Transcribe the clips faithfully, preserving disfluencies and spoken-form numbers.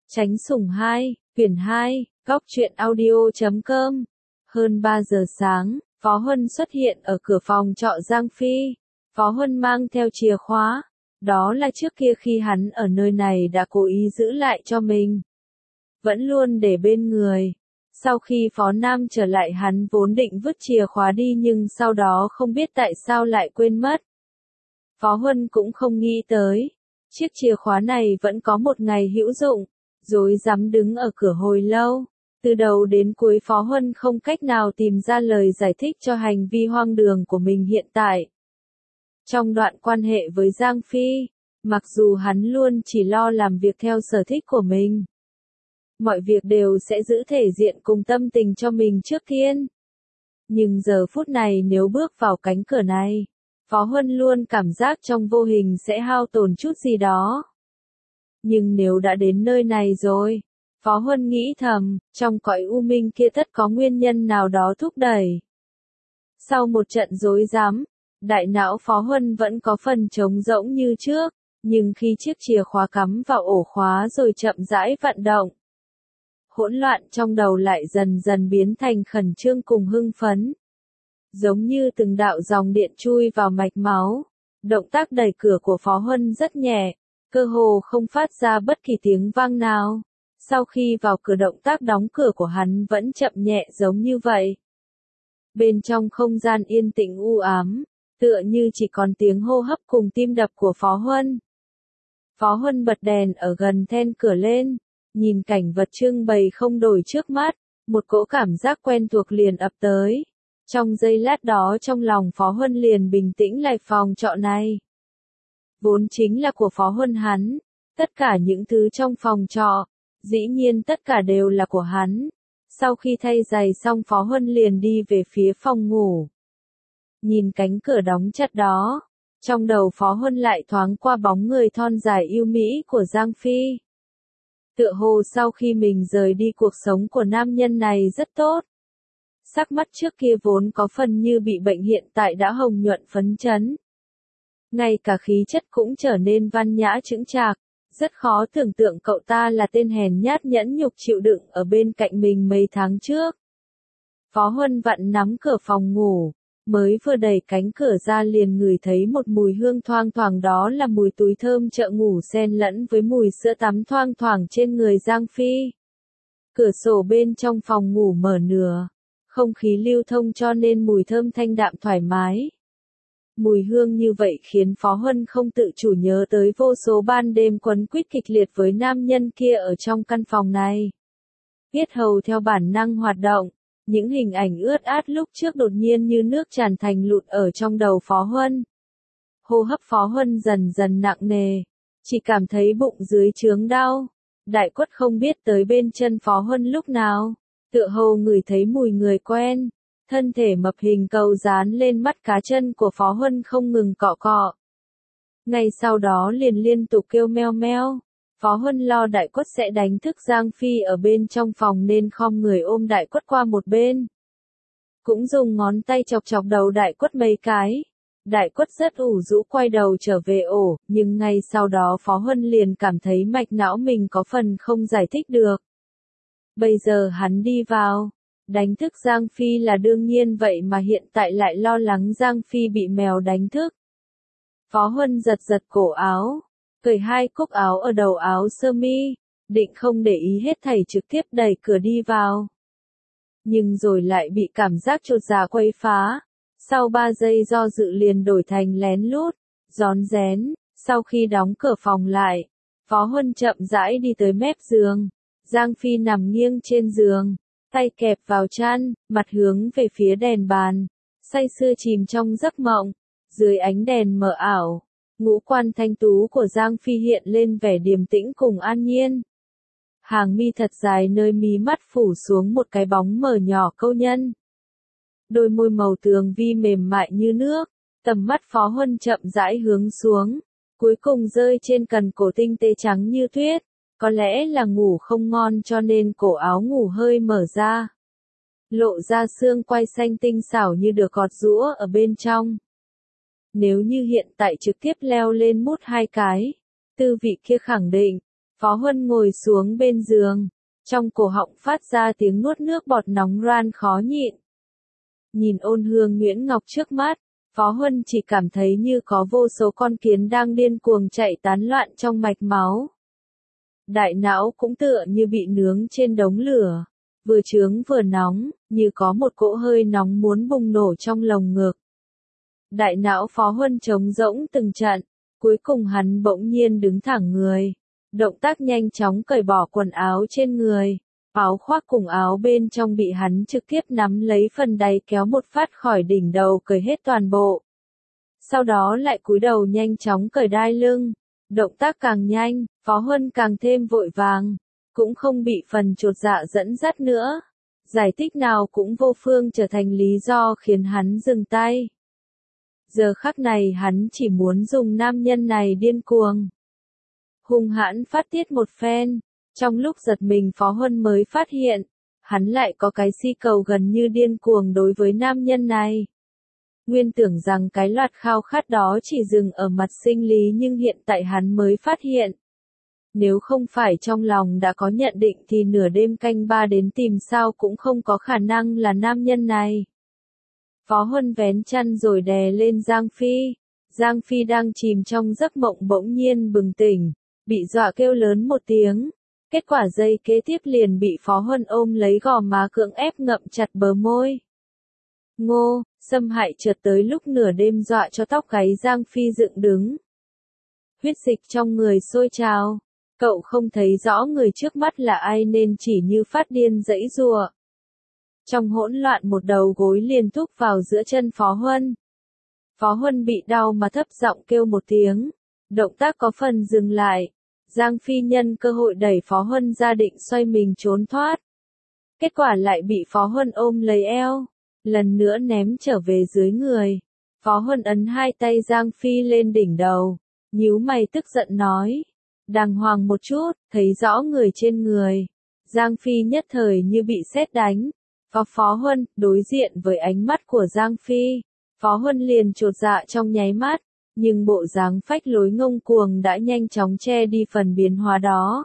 Tránh Sủng hai, quyển hai, góc truyện audio chấm com. Hơn ba giờ sáng, Phó Huân xuất hiện ở cửa phòng trọ Giang Phi. Phó Huân mang theo chìa khóa. Đó là trước kia khi hắn ở nơi này đã cố ý giữ lại cho mình. Vẫn luôn để bên người. Sau khi Phó Nam trở lại hắn vốn định vứt chìa khóa đi nhưng sau đó không biết tại sao lại quên mất. Phó Huân cũng không nghĩ tới. Chiếc chìa khóa này vẫn có một ngày hữu dụng. Rối rắm đứng ở cửa hồi lâu. Từ đầu đến cuối Phó Huân không cách nào tìm ra lời giải thích cho hành vi hoang đường của mình hiện tại. Trong đoạn quan hệ với Giang Phi, mặc dù hắn luôn chỉ lo làm việc theo sở thích của mình. Mọi việc đều sẽ giữ thể diện cùng tâm tình cho mình trước tiên. Nhưng giờ phút này nếu bước vào cánh cửa này, Phó Huân luôn cảm giác trong vô hình sẽ hao tổn chút gì đó. Nhưng nếu đã đến nơi này rồi, Phó Huân nghĩ thầm, trong cõi u minh kia tất có nguyên nhân nào đó thúc đẩy. Sau một trận rối rắm, đại não Phó Huân vẫn có phần trống rỗng như trước, nhưng khi chiếc chìa khóa cắm vào ổ khóa rồi chậm rãi vận động, hỗn loạn trong đầu lại dần dần biến thành khẩn trương cùng hưng phấn. Giống như từng đạo dòng điện chui vào mạch máu, động tác đẩy cửa của Phó Huân rất nhẹ, cơ hồ không phát ra bất kỳ tiếng vang nào. Sau khi vào cửa động tác đóng cửa của hắn vẫn chậm nhẹ giống như vậy. Bên trong không gian yên tĩnh u ám, tựa như chỉ còn tiếng hô hấp cùng tim đập của Phó Huân. Phó Huân bật đèn ở gần then cửa lên, nhìn cảnh vật trưng bày không đổi trước mắt, một cỗ cảm giác quen thuộc liền ập tới. Trong giây lát đó trong lòng Phó Huân liền bình tĩnh lại phòng trọ này. Vốn chính là của Phó Huân hắn, tất cả những thứ trong phòng trọ, dĩ nhiên tất cả đều là của hắn. Sau khi thay giày xong Phó Huân liền đi về phía phòng ngủ. Nhìn cánh cửa đóng chặt đó, trong đầu Phó Huân lại thoáng qua bóng người thon dài yêu mỹ của Giang Phi. Tựa hồ sau khi mình rời đi cuộc sống của nam nhân này rất tốt. Sắc mắt trước kia vốn có phần như bị bệnh hiện tại đã hồng nhuận phấn chấn. Ngay cả khí chất cũng trở nên văn nhã chững chạc. Rất khó tưởng tượng cậu ta là tên hèn nhát nhẫn nhục chịu đựng ở bên cạnh mình mấy tháng trước. Phó Huân vặn nắm cửa phòng ngủ, mới vừa đẩy cánh cửa ra liền ngửi thấy một mùi hương thoang thoảng, đó là mùi túi thơm chợ ngủ xen lẫn với mùi sữa tắm thoang thoảng trên người Giang Phi. Cửa sổ bên trong phòng ngủ mở nửa, không khí lưu thông cho nên mùi thơm thanh đạm thoải mái. Mùi hương như vậy khiến Phó Huân không tự chủ nhớ tới vô số ban đêm quấn quýt kịch liệt với nam nhân kia ở trong căn phòng này. Yết hầu theo bản năng hoạt động, những hình ảnh ướt át lúc trước đột nhiên như nước tràn thành lụt ở trong đầu Phó Huân. Hô hấp Phó Huân dần dần nặng nề, chỉ cảm thấy bụng dưới chướng đau. Đại Quất không biết tới bên chân Phó Huân lúc nào, tựa hồ ngửi thấy mùi người quen. Thân thể mập hình cầu dán lên mắt cá chân của Phó Huân không ngừng cọ cọ. Ngay sau đó liền liên tục kêu meo meo. Phó Huân lo Đại Quất sẽ đánh thức Giang Phi ở bên trong phòng nên khom người ôm Đại Quất qua một bên. Cũng dùng ngón tay chọc chọc đầu Đại Quất mấy cái. Đại Quất rất ủ rũ quay đầu trở về ổ, nhưng ngay sau đó Phó Huân liền cảm thấy mạch não mình có phần không giải thích được. Bây giờ hắn đi vào, đánh thức Giang Phi là đương nhiên vậy mà hiện tại lại lo lắng Giang Phi bị mèo đánh thức. Phó Huân giật giật cổ áo, cởi hai cúc áo ở đầu áo sơ mi, định không để ý hết thảy trực tiếp đẩy cửa đi vào. Nhưng rồi lại bị cảm giác chột dạ quấy phá, sau ba giây do dự liền đổi thành lén lút, rón rén. Sau khi đóng cửa phòng lại, Phó Huân chậm rãi đi tới mép giường, Giang Phi nằm nghiêng trên giường. Tay kẹp vào chăn, mặt hướng về phía đèn bàn, say sưa chìm trong giấc mộng. Dưới ánh đèn mờ ảo, ngũ quan thanh tú của Giang Phi hiện lên vẻ điềm tĩnh cùng an nhiên. Hàng mi thật dài nơi mí mắt phủ xuống một cái bóng mờ nhỏ câu nhân. Đôi môi màu tường vi mềm mại như nước, tầm mắt Phó Huân chậm rãi hướng xuống, cuối cùng rơi trên cần cổ tinh tế trắng như tuyết. Có lẽ là ngủ không ngon cho nên cổ áo ngủ hơi mở ra. Lộ ra xương quai xanh tinh xảo như được gọt giũa ở bên trong. Nếu như hiện tại trực tiếp leo lên mút hai cái, tư vị kia khẳng định, Phó Huân ngồi xuống bên giường, trong cổ họng phát ra tiếng nuốt nước bọt nóng ran khó nhịn. Nhìn ôn hương Nguyễn Ngọc trước mắt, Phó Huân chỉ cảm thấy như có vô số con kiến đang điên cuồng chạy tán loạn trong mạch máu. Đại não cũng tựa như bị nướng trên đống lửa, vừa chướng vừa nóng, như có một cỗ hơi nóng muốn bùng nổ trong lồng ngực. Đại não Phó Huân trống rỗng từng trận, cuối cùng hắn bỗng nhiên đứng thẳng người. Động tác nhanh chóng cởi bỏ quần áo trên người, áo khoác cùng áo bên trong bị hắn trực tiếp nắm lấy phần đáy kéo một phát khỏi đỉnh đầu cởi hết toàn bộ. Sau đó lại cúi đầu nhanh chóng cởi đai lưng, động tác càng nhanh, Phó Huân càng thêm vội vàng, cũng không bị phần chột dạ dẫn dắt nữa. Giải thích nào cũng vô phương trở thành lý do khiến hắn dừng tay. Giờ khắc này hắn chỉ muốn dùng nam nhân này điên cuồng. Hung hãn phát tiết một phen, trong lúc giật mình Phó Huân mới phát hiện, hắn lại có cái si cầu gần như điên cuồng đối với nam nhân này. Nguyên tưởng rằng cái loạt khao khát đó chỉ dừng ở mặt sinh lý nhưng hiện tại hắn mới phát hiện. Nếu không phải trong lòng đã có nhận định thì nửa đêm canh ba đến tìm sao cũng không có khả năng là nam nhân này. Phó Huân vén chăn rồi đè lên Giang Phi. Giang Phi đang chìm trong giấc mộng bỗng nhiên bừng tỉnh, bị dọa kêu lớn một tiếng. Kết quả giây kế tiếp liền bị Phó Huân ôm lấy gò má cưỡng ép ngậm chặt bờ môi. Ngô, xâm hại chợt tới lúc nửa đêm dọa cho tóc gáy Giang Phi dựng đứng. Huyết dịch trong người sôi trào. Cậu không thấy rõ người trước mắt là ai nên chỉ như phát điên giãy giụa. Trong hỗn loạn một đầu gối liền thúc vào giữa chân Phó Huân. Phó Huân bị đau mà thấp giọng kêu một tiếng. Động tác có phần dừng lại. Giang Phi nhân cơ hội đẩy Phó Huân ra định xoay mình trốn thoát. Kết quả lại bị Phó Huân ôm lấy eo, lần nữa ném trở về dưới người. Phó Huân ấn hai tay Giang Phi lên đỉnh đầu, nhíu mày tức giận nói. Đàng hoàng một chút, thấy rõ người trên người. Giang Phi nhất thời như bị sét đánh. Phó Phó Huân, đối diện với ánh mắt của Giang Phi, Phó Huân liền chột dạ trong nháy mắt, nhưng bộ dáng phách lối ngông cuồng đã nhanh chóng che đi phần biến hóa đó.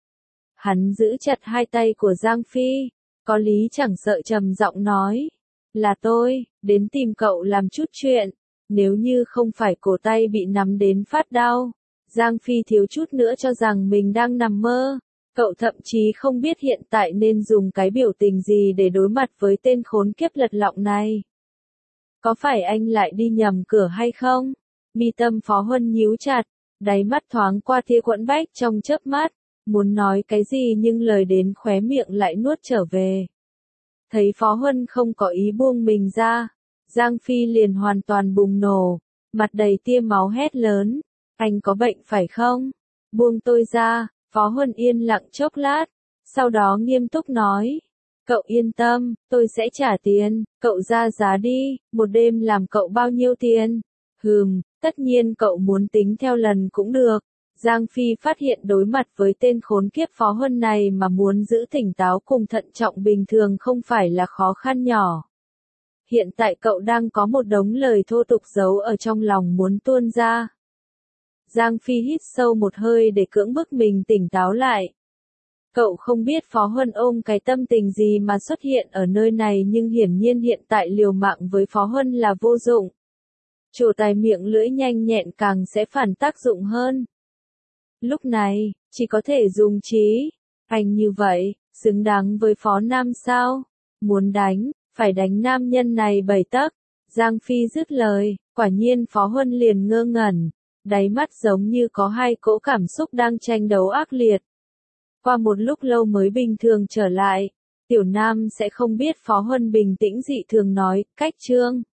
Hắn giữ chặt hai tay của Giang Phi, có lý chẳng sợ trầm giọng nói. Là tôi, đến tìm cậu làm chút chuyện, nếu như không phải cổ tay bị nắm đến phát đau. Giang Phi thiếu chút nữa cho rằng mình đang nằm mơ. Cậu thậm chí không biết hiện tại nên dùng cái biểu tình gì để đối mặt với tên khốn kiếp lật lọng này. Có phải anh lại đi nhầm cửa hay không? Mi tâm Phó Huân nhíu chặt, đáy mắt thoáng qua tia quẫn bách trong chớp mắt, muốn nói cái gì nhưng lời đến khóe miệng lại nuốt trở về. Thấy Phó Huân không có ý buông mình ra, Giang Phi liền hoàn toàn bùng nổ, mặt đầy tia máu hét lớn. Anh có bệnh phải không? Buông tôi ra. Phó Huân yên lặng chốc lát, sau đó nghiêm túc nói. Cậu yên tâm, tôi sẽ trả tiền, cậu ra giá đi, một đêm làm cậu bao nhiêu tiền? Hừm, tất nhiên cậu muốn tính theo lần cũng được. Giang Phi phát hiện đối mặt với tên khốn kiếp Phó Huân này mà muốn giữ tỉnh táo cùng thận trọng bình thường không phải là khó khăn nhỏ. Hiện tại cậu đang có một đống lời thô tục giấu ở trong lòng muốn tuôn ra. Giang Phi hít sâu một hơi để cưỡng bức mình tỉnh táo lại. Cậu không biết Phó Huân ôm cái tâm tình gì mà xuất hiện ở nơi này nhưng hiển nhiên hiện tại liều mạng với Phó Huân là vô dụng. Trổ tài miệng lưỡi nhanh nhẹn càng sẽ phản tác dụng hơn. Lúc này, chỉ có thể dùng trí. Anh như vậy, xứng đáng với Phó Nam sao? Muốn đánh, phải đánh nam nhân này bảy tấc. Giang Phi dứt lời, quả nhiên Phó Huân liền ngơ ngẩn. Đáy mắt giống như có hai cỗ cảm xúc đang tranh đấu ác liệt. Qua một lúc lâu mới bình thường trở lại, Tiểu Nam sẽ không biết Phó Huân bình tĩnh dị thường nói, cách trương.